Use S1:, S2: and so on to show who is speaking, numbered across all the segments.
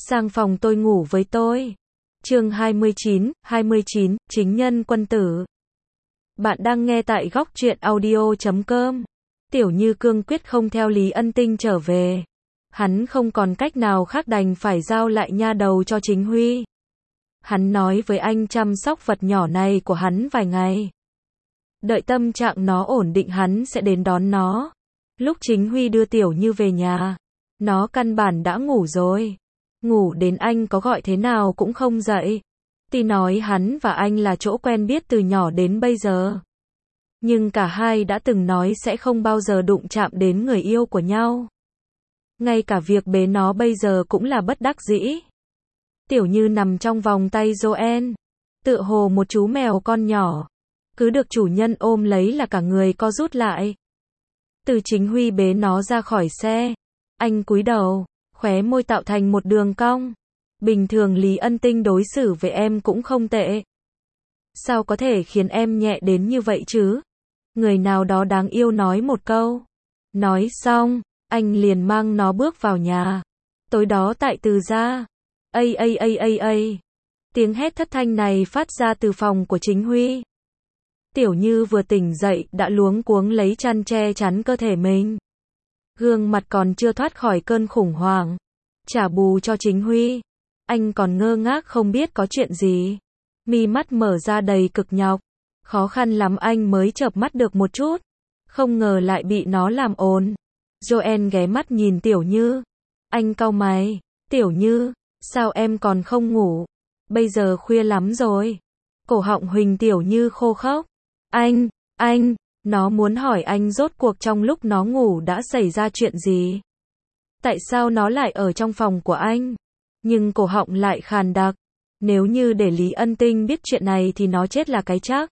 S1: sang phòng tôi ngủ với tôi. Chương 29, chính nhân quân tử. Bạn đang nghe tại góc truyện audio.com. Tiểu Như cương quyết không theo Lý Ân Tinh trở về. Hắn không còn cách nào khác đành phải giao lại nha đầu cho Chính Huy. Hắn nói với anh chăm sóc vật nhỏ này của hắn vài ngày. Đợi tâm trạng nó ổn định hắn sẽ đến đón nó. Lúc Chính Huy đưa Tiểu Như về nhà, nó căn bản đã ngủ rồi. Ngủ đến anh có gọi thế nào cũng không dậy. Tuy nói hắn và anh là chỗ quen biết từ nhỏ đến bây giờ, nhưng cả hai đã từng nói sẽ không bao giờ đụng chạm đến người yêu của nhau. Ngay cả việc bế nó bây giờ cũng là bất đắc dĩ. Tiểu Như nằm trong vòng tay Joanne, tựa hồ một chú mèo con nhỏ, cứ được chủ nhân ôm lấy là cả người co rút lại. Từ Chính Huy bế nó ra khỏi xe, anh cúi đầu, khóe môi tạo thành một đường cong. Bình thường Lý Ân Tinh đối xử với em cũng không tệ. Sao có thể khiến em nhẹ đến như vậy chứ? Người nào đó đáng yêu nói một câu. Nói xong, anh liền mang nó bước vào nhà. Tối đó tại Từ gia. Ây. Tiếng hét thất thanh này phát ra từ phòng của Chính Huy. Tiểu Như vừa tỉnh dậy đã luống cuống lấy chăn che chắn cơ thể mình. Gương mặt còn chưa thoát khỏi cơn khủng hoảng. Trả bù cho Chính Huy, anh còn ngơ ngác không biết có chuyện gì. Mi mắt mở ra đầy cực nhọc. Khó khăn lắm anh mới chợp mắt được một chút. Không ngờ lại bị nó làm ồn. Joanne ghé mắt nhìn Tiểu Như. Anh cau mày. Tiểu Như, sao em còn không ngủ? Bây giờ khuya lắm rồi. Cổ họng Huỳnh Tiểu Như khô khốc. Anh, nó muốn hỏi anh rốt cuộc trong lúc nó ngủ đã xảy ra chuyện gì? Tại sao nó lại ở trong phòng của anh? Nhưng cổ họng lại khàn đặc. Nếu như để Lý Ân Tinh biết chuyện này thì nó chết là cái chắc.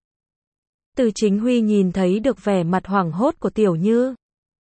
S1: Từ Chính Huy nhìn thấy được vẻ mặt hoảng hốt của Tiểu Như,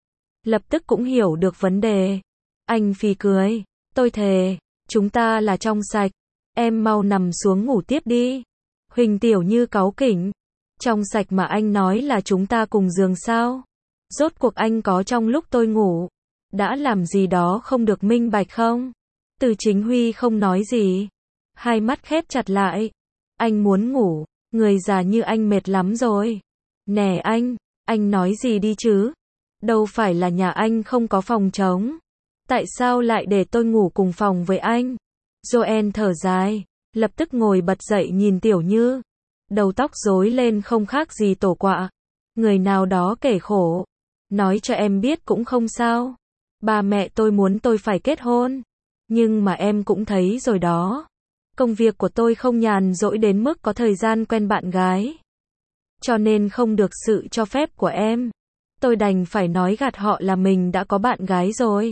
S1: lập tức cũng hiểu được vấn đề. Anh phì cười. Tôi thề, chúng ta là trong sạch. Em mau nằm xuống ngủ tiếp đi. Huỳnh Tiểu Như cáu kỉnh. Trong sạch mà anh nói là chúng ta cùng giường sao? Rốt cuộc anh có trong lúc tôi ngủ đã làm gì đó không được minh bạch không? Từ Chính Huy không nói gì. Hai mắt khép chặt lại. Anh muốn ngủ. Người già như anh mệt lắm rồi. Nè anh nói gì đi chứ? Đâu phải là nhà anh không có phòng trống. Tại sao lại để tôi ngủ cùng phòng với anh? Joanne thở dài, lập tức ngồi bật dậy nhìn Tiểu Như. Đầu tóc rối lên không khác gì tổ quạ. Người nào đó kể khổ. Nói cho em biết cũng không sao. Ba mẹ tôi muốn tôi phải kết hôn. Nhưng mà em cũng thấy rồi đó. Công việc của tôi không nhàn rỗi đến mức có thời gian quen bạn gái. Cho nên không được sự cho phép của em. Tôi đành phải nói gạt họ là mình đã có bạn gái rồi.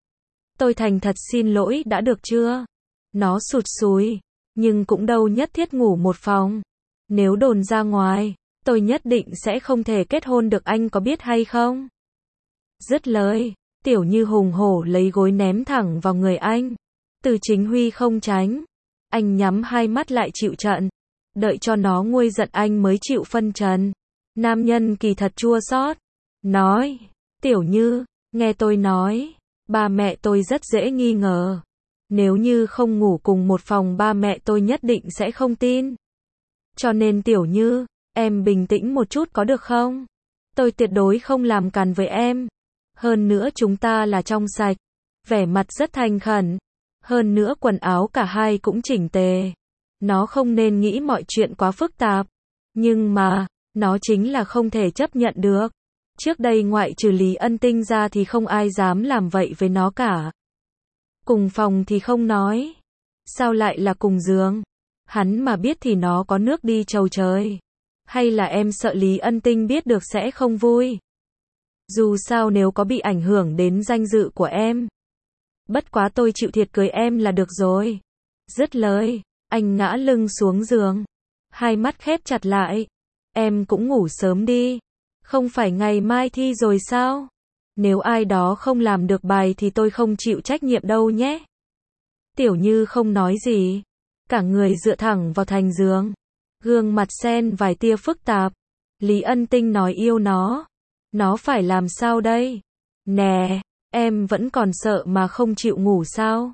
S1: Tôi thành thật xin lỗi đã được chưa? Nó sụt sùi. Nhưng cũng đâu nhất thiết ngủ một phòng. Nếu đồn ra ngoài, tôi nhất định sẽ không thể kết hôn được, anh có biết hay không? Dứt lời, Tiểu Như hùng hổ lấy gối ném thẳng vào người anh. Từ Chính Huy không tránh. Anh nhắm hai mắt lại chịu trận. Đợi cho nó nguôi giận anh mới chịu phân trần. Nam nhân kỳ thật chua xót. Nói, Tiểu Như, nghe tôi nói, ba mẹ tôi rất dễ nghi ngờ. Nếu như không ngủ cùng một phòng ba mẹ tôi nhất định sẽ không tin. Cho nên Tiểu Như, em bình tĩnh một chút có được không? Tôi tuyệt đối không làm càn với em. Hơn nữa chúng ta là trong sạch. Vẻ mặt rất thành khẩn. Hơn nữa quần áo cả hai cũng chỉnh tề. Nó không nên nghĩ mọi chuyện quá phức tạp. Nhưng mà, nó chính là không thể chấp nhận được. Trước đây ngoại trừ Lý Ân Tinh ra thì không ai dám làm vậy với nó cả. Cùng phòng thì không nói. Sao lại là cùng giường? Hắn mà biết thì nó có nước đi chầu trời. Hay là em sợ Lý Ân Tinh biết được sẽ không vui? Dù sao nếu có bị ảnh hưởng đến danh dự của em. Bất quá tôi chịu thiệt cưới em là được rồi. Dứt lời, anh ngã lưng xuống giường. Hai mắt khép chặt lại. Em cũng ngủ sớm đi. Không phải ngày mai thi rồi sao? Nếu ai đó không làm được bài thì tôi không chịu trách nhiệm đâu nhé. Tiểu Như không nói gì. Cả người dựa thẳng vào thành giường. Gương mặt xen vài tia phức tạp. Lý Ân Tinh nói yêu nó. Nó phải làm sao đây? Nè, em vẫn còn sợ mà không chịu ngủ sao?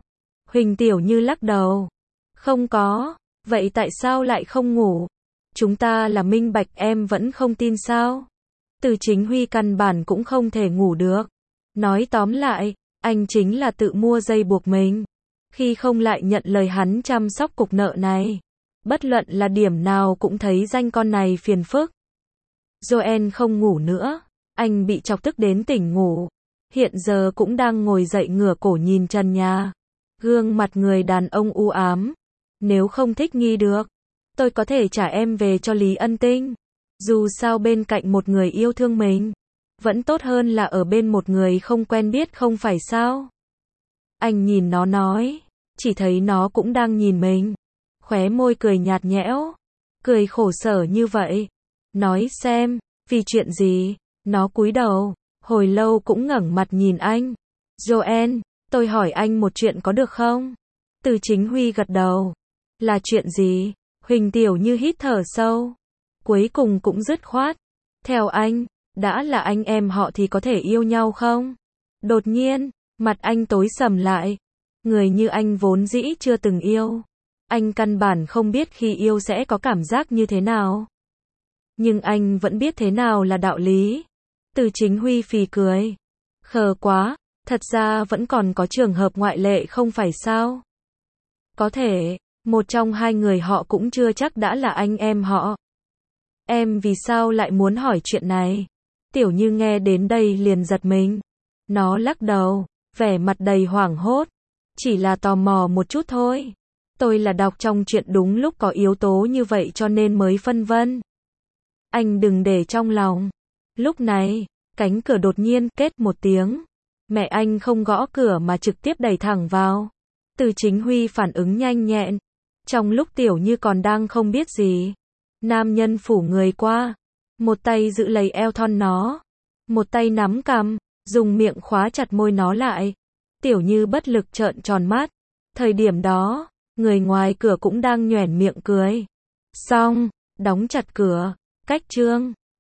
S1: Huỳnh Tiểu Như lắc đầu. Không có, vậy tại sao lại không ngủ? Chúng ta là minh bạch, em vẫn không tin sao? Từ Chính Huy căn bản cũng không thể ngủ được. Nói tóm lại, anh chính là tự mua dây buộc mình. Khi không lại nhận lời hắn chăm sóc cục nợ này. Bất luận là điểm nào cũng thấy danh con này phiền phức. Joel không ngủ nữa. Anh bị chọc tức đến tỉnh ngủ. Hiện giờ cũng đang ngồi dậy ngửa cổ nhìn trần nhà. Gương mặt người đàn ông u ám. Nếu không thích nghi được, tôi có thể trả em về cho Lý Ân Tinh. Dù sao bên cạnh một người yêu thương mình, vẫn tốt hơn là ở bên một người không quen biết, không phải sao? Anh nhìn nó nói, chỉ thấy nó cũng đang nhìn mình. Khóe môi cười nhạt nhẽo, cười khổ sở như vậy. Nói xem, vì chuyện gì? Nó cúi đầu, hồi lâu cũng ngẩng mặt nhìn anh. Joel, tôi hỏi anh một chuyện có được không? Từ Chính Huy gật đầu. Là chuyện gì? Huỳnh Tiểu Như hít thở sâu. Cuối cùng cũng dứt khoát. Theo anh, đã là anh em họ thì có thể yêu nhau không? Đột nhiên, mặt anh tối sầm lại. Người như anh vốn dĩ chưa từng yêu. Anh căn bản không biết khi yêu sẽ có cảm giác như thế nào. Nhưng anh vẫn biết thế nào là đạo lý. Từ Chính Huy phì cười. Khờ quá, thật ra vẫn còn có trường hợp ngoại lệ không phải sao? Có thể, một trong hai người họ cũng chưa chắc đã là anh em họ. Em vì sao lại muốn hỏi chuyện này? Tiểu Như nghe đến đây liền giật mình. Nó lắc đầu, vẻ mặt đầy hoảng hốt. Chỉ là tò mò một chút thôi. Tôi là đọc trong chuyện đúng lúc có yếu tố như vậy cho nên mới phân vân. Anh đừng để trong lòng. Lúc này, cánh cửa đột nhiên két một tiếng. Mẹ anh không gõ cửa mà trực tiếp đẩy thẳng vào. Từ Chính Huy phản ứng nhanh nhẹn. Trong lúc Tiểu Như còn đang không biết gì, nam nhân phủ người qua, một tay giữ lấy eo thon nó, một tay nắm cằm, dùng miệng khóa chặt môi nó lại. Tiểu Như bất lực trợn tròn mắt. Thời điểm đó, người ngoài cửa cũng đang nhoẻn miệng cười. Xong, đóng chặt cửa, cách chương.